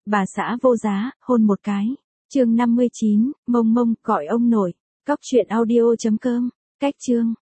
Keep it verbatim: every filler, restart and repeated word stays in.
Bà xã vô giá, hôn một cái. Chương năm mươi chín, mông mông, gọi ông nội. Cóc truyện audio chấm com. Cách chương.